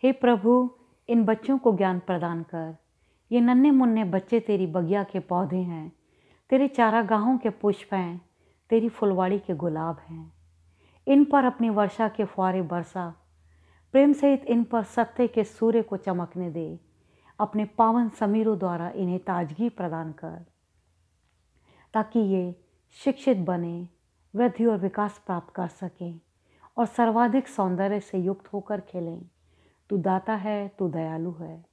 हे प्रभु, इन बच्चों को ज्ञान प्रदान कर। ये नन्हे मुन्ने बच्चे तेरी बगिया के पौधे हैं, तेरे चारागाहों के पुष्प हैं, तेरी फुलवाड़ी के गुलाब हैं। इन पर अपनी वर्षा के फुहारे बरसा, प्रेम सहित इन पर सत्य के सूर्य को चमकने दे। अपने पावन समीरों द्वारा इन्हें ताजगी प्रदान कर, ताकि ये शिक्षित बने, वृद्धि और विकास प्राप्त कर सकें और सर्वाधिक सौंदर्य से युक्त होकर खेलें। तू दाता है, तू दयालु है।